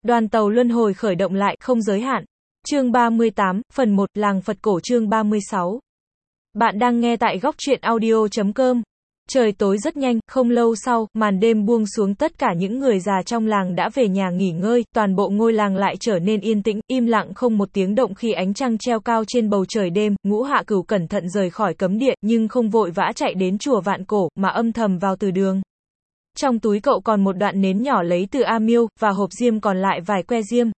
Đoàn tàu luân hồi khởi động lại, không giới hạn. Chương 38, phần 1, Làng Phật Cổ chương 36. Bạn đang nghe tại góc truyện audio.com. Trời tối rất nhanh, không lâu sau, màn đêm buông xuống, tất cả những người già trong làng đã về nhà nghỉ ngơi, toàn bộ ngôi làng lại trở nên yên tĩnh, im lặng không một tiếng động khi ánh trăng treo cao trên bầu trời đêm. Ngũ Hạ Cửu cẩn thận rời khỏi cấm địa, nhưng không vội vã chạy đến chùa Vạn Cổ, mà âm thầm vào từ đường. Trong túi cậu còn một đoạn nến nhỏ lấy từ A Miêu, và hộp diêm còn lại vài que diêm.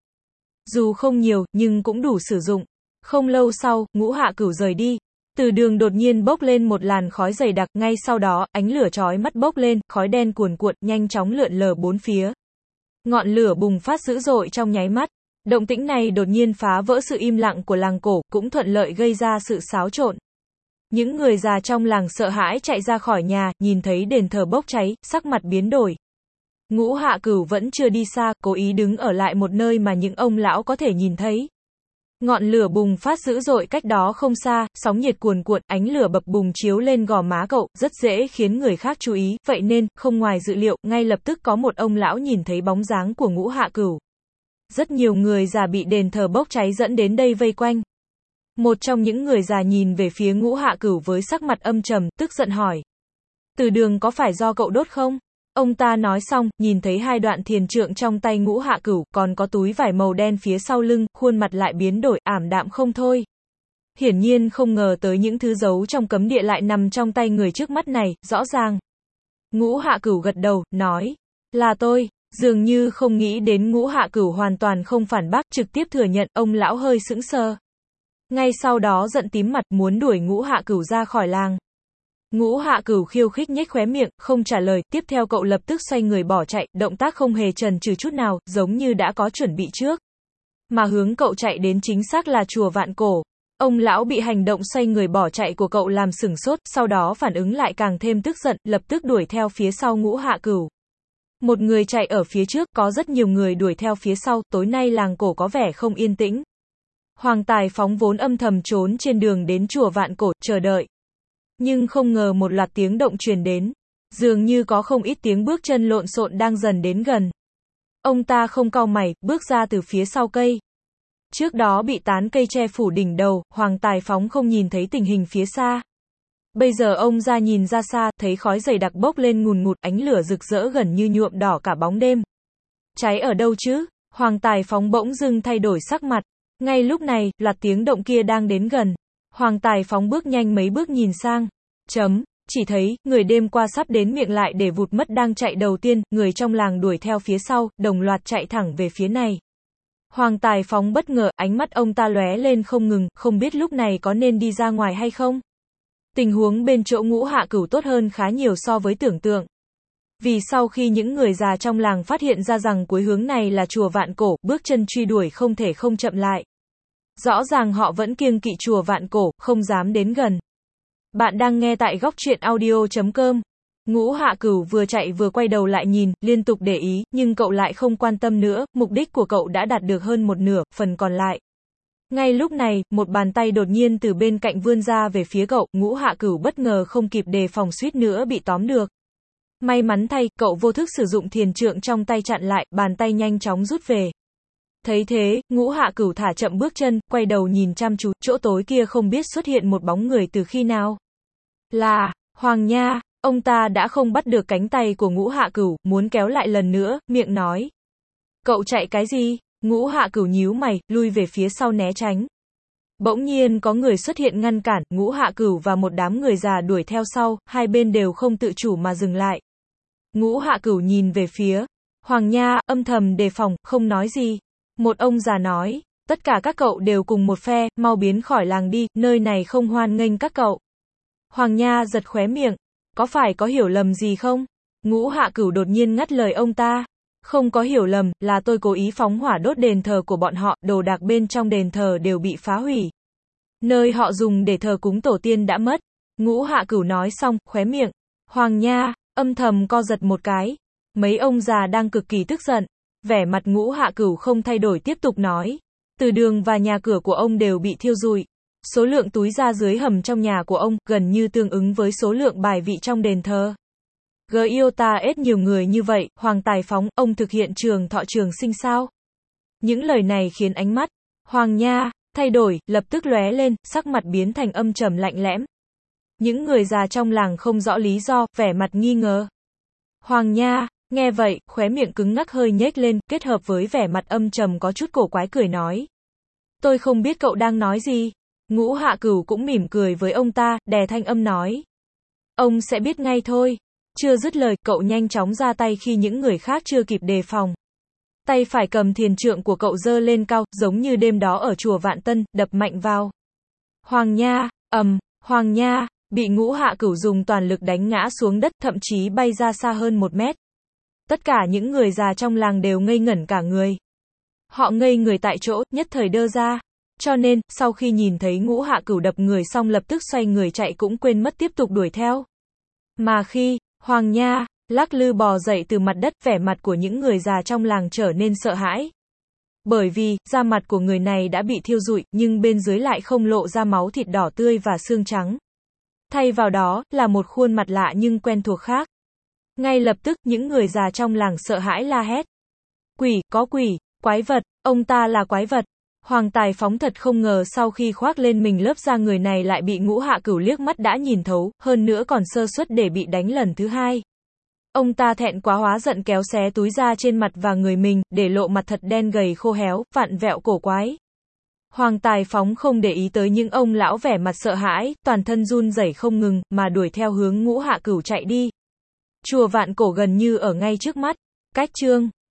Dù không nhiều, nhưng cũng đủ sử dụng. Không lâu sau, Ngũ Hạ Cửu rời đi. Từ đường đột nhiên bốc lên một làn khói dày đặc, ngay sau đó, ánh lửa chói mắt bốc lên, khói đen cuồn cuộn, nhanh chóng lượn lờ bốn phía. Ngọn lửa bùng phát dữ dội trong nháy mắt. Động tĩnh này đột nhiên phá vỡ sự im lặng của làng cổ, cũng thuận lợi gây ra sự xáo trộn. Những người già trong làng sợ hãi chạy ra khỏi nhà, nhìn thấy đền thờ bốc cháy, sắc mặt biến đổi. Ngũ Hạ Cửu vẫn chưa đi xa, cố ý đứng ở lại một nơi mà những ông lão có thể nhìn thấy. Ngọn lửa bùng phát dữ dội cách đó không xa, sóng nhiệt cuồn cuộn, ánh lửa bập bùng chiếu lên gò má cậu, rất dễ khiến người khác chú ý, vậy nên, không ngoài dự liệu, ngay lập tức có một ông lão nhìn thấy bóng dáng của Ngũ Hạ Cửu. Rất nhiều người già bị đền thờ bốc cháy dẫn đến đây vây quanh. Một trong những người già nhìn về phía Ngũ Hạ Cửu với sắc mặt âm trầm, tức giận hỏi. Từ đường có phải do cậu đốt không? Ông ta nói xong, nhìn thấy hai đoạn thiền trượng trong tay Ngũ Hạ Cửu, còn có túi vải màu đen phía sau lưng, khuôn mặt lại biến đổi, ảm đạm không thôi. Hiển nhiên không ngờ tới những thứ giấu trong cấm địa lại nằm trong tay người trước mắt này, rõ ràng. Ngũ Hạ Cửu gật đầu, nói. Là tôi. Dường như không nghĩ đến Ngũ Hạ Cửu hoàn toàn không phản bác, trực tiếp thừa nhận, ông lão hơi sững sờ. Ngay sau đó giận tím mặt, muốn đuổi Ngũ Hạ Cửu ra khỏi làng. Ngũ Hạ Cửu khiêu khích nhếch khóe miệng, không trả lời, tiếp theo cậu lập tức xoay người bỏ chạy, động tác không hề chần chừ chút nào, giống như đã có chuẩn bị trước. Mà hướng cậu chạy đến chính xác là chùa Vạn Cổ. Ông lão bị hành động xoay người bỏ chạy của cậu làm sửng sốt, sau đó phản ứng lại càng thêm tức giận, lập tức đuổi theo phía sau Ngũ Hạ Cửu. Một người chạy ở phía trước, có rất nhiều người đuổi theo phía sau, tối nay làng cổ có vẻ không yên tĩnh. Hoàng Tài Phóng vốn âm thầm trốn trên đường đến chùa Vạn Cổ, chờ đợi. Nhưng không ngờ một loạt tiếng động truyền đến. Dường như có không ít tiếng bước chân lộn xộn đang dần đến gần. Ông ta không cau mày, bước ra từ phía sau cây. Trước đó bị tán cây che phủ đỉnh đầu, Hoàng Tài Phóng không nhìn thấy tình hình phía xa. Bây giờ ông ra nhìn ra xa, thấy khói dày đặc bốc lên ngùn ngụt, ánh lửa rực rỡ gần như nhuộm đỏ cả bóng đêm. Cháy ở đâu chứ? Hoàng Tài Phóng bỗng dưng thay đổi sắc mặt. Ngay lúc này, loạt tiếng động kia đang đến gần. Hoàng Tài Phóng bước nhanh mấy bước nhìn sang. Chỉ thấy, người đêm qua sắp đến miệng lại để vụt mất đang chạy đầu tiên, người trong làng đuổi theo phía sau, đồng loạt chạy thẳng về phía này. Hoàng Tài Phóng bất ngờ, ánh mắt ông ta lóe lên không ngừng, không biết lúc này có nên đi ra ngoài hay không. Tình huống bên chỗ Ngũ Hạ Cửu tốt hơn khá nhiều so với tưởng tượng. Vì sau khi những người già trong làng phát hiện ra rằng cuối hướng này là chùa Vạn Cổ, bước chân truy đuổi không thể không chậm lại. Rõ ràng họ vẫn kiêng kỵ chùa Vạn Cổ, không dám đến gần. Bạn đang nghe tại góc truyện audio.com. Ngũ Hạ Cửu vừa chạy vừa quay đầu lại nhìn, liên tục để ý, nhưng cậu lại không quan tâm nữa, mục đích của cậu đã đạt được hơn một nửa, phần còn lại. Ngay lúc này, một bàn tay đột nhiên từ bên cạnh vươn ra về phía cậu, Ngũ Hạ Cửu bất ngờ không kịp đề phòng suýt nữa bị tóm được. May mắn thay, cậu vô thức sử dụng thiền trượng trong tay chặn lại, bàn tay nhanh chóng rút về. Thấy thế, Ngũ Hạ Cửu thả chậm bước chân, quay đầu nhìn chăm chú, chỗ tối kia không biết xuất hiện một bóng người từ khi nào. Là, Hoàng Nha, ông ta đã không bắt được cánh tay của Ngũ Hạ Cửu, muốn kéo lại lần nữa, miệng nói. Cậu chạy cái gì? Ngũ Hạ Cửu nhíu mày, lui về phía sau né tránh. Bỗng nhiên có người xuất hiện ngăn cản, Ngũ Hạ Cửu và một đám người già đuổi theo sau, hai bên đều không tự chủ mà dừng lại. Ngũ Hạ Cửu nhìn về phía Hoàng Nha, âm thầm đề phòng, không nói gì. Một ông già nói, tất cả các cậu đều cùng một phe, mau biến khỏi làng đi, nơi này không hoan nghênh các cậu. Hoàng Nha giật khóe miệng, có phải có hiểu lầm gì không? Ngũ Hạ Cửu đột nhiên ngắt lời ông ta. Không có hiểu lầm, là tôi cố ý phóng hỏa đốt đền thờ của bọn họ, đồ đạc bên trong đền thờ đều bị phá hủy. Nơi họ dùng để thờ cúng tổ tiên đã mất. Ngũ Hạ Cửu nói xong, khóe miệng. Hoàng Nha, âm thầm co giật một cái. Mấy ông già đang cực kỳ tức giận. Vẻ mặt Ngũ Hạ Cửu không thay đổi tiếp tục nói. Từ đường và nhà cửa của ông đều bị thiêu rụi. Số lượng túi da dưới hầm trong nhà của ông, gần như tương ứng với số lượng bài vị trong đền thờ. Giota ết nhiều người như vậy, Hoàng Tài Phóng, ông thực hiện trường thọ trường sinh sao? Những lời này khiến ánh mắt Hoàng Nha thay đổi, lập tức lóe lên, sắc mặt biến thành âm trầm lạnh lẽm. Những người già trong làng không rõ lý do, vẻ mặt nghi ngờ. Hoàng Nha nghe vậy, khóe miệng cứng ngắc hơi nhếch lên, kết hợp với vẻ mặt âm trầm có chút cổ quái cười nói. Tôi không biết cậu đang nói gì. Ngũ Hạ Cửu cũng mỉm cười với ông ta, đè thanh âm nói. Ông sẽ biết ngay thôi. Chưa dứt lời, cậu nhanh chóng ra tay khi những người khác chưa kịp đề phòng. Tay phải cầm thiền trượng của cậu giơ lên cao, giống như đêm đó ở chùa Vạn Tân, đập mạnh vào. Hoàng Nha, Hoàng Nha bị Ngũ Hạ Cửu dùng toàn lực đánh ngã xuống đất, thậm chí bay ra xa hơn 1 mét. Tất cả những người già trong làng đều ngây ngẩn cả người. Họ ngây người tại chỗ, nhất thời đơ ra. Cho nên, sau khi nhìn thấy Ngũ Hạ Cửu đập người xong lập tức xoay người chạy cũng quên mất tiếp tục đuổi theo. Mà khi Hoàng Nha lắc lư bò dậy từ mặt đất, vẻ mặt của những người già trong làng trở nên sợ hãi. Bởi vì, da mặt của người này đã bị thiêu rụi, nhưng bên dưới lại không lộ ra máu thịt đỏ tươi và xương trắng. Thay vào đó, là một khuôn mặt lạ nhưng quen thuộc khác. Ngay lập tức, những người già trong làng sợ hãi la hét. Quỷ, có quỷ, quái vật, ông ta là quái vật. Hoàng Tài Phóng thật không ngờ sau khi khoác lên mình lớp da người này lại bị Ngũ Hạ Cửu liếc mắt đã nhìn thấu, hơn nữa còn sơ suất để bị đánh lần thứ hai. Ông ta thẹn quá hóa giận kéo xé túi da trên mặt và người mình, để lộ mặt thật đen gầy khô héo, vặn vẹo cổ quái. Hoàng Tài Phóng không để ý tới những ông lão vẻ mặt sợ hãi, toàn thân run rẩy không ngừng, mà đuổi theo hướng Ngũ Hạ Cửu chạy đi. Chùa Vạn Cổ gần như ở ngay trước mắt. Cách chương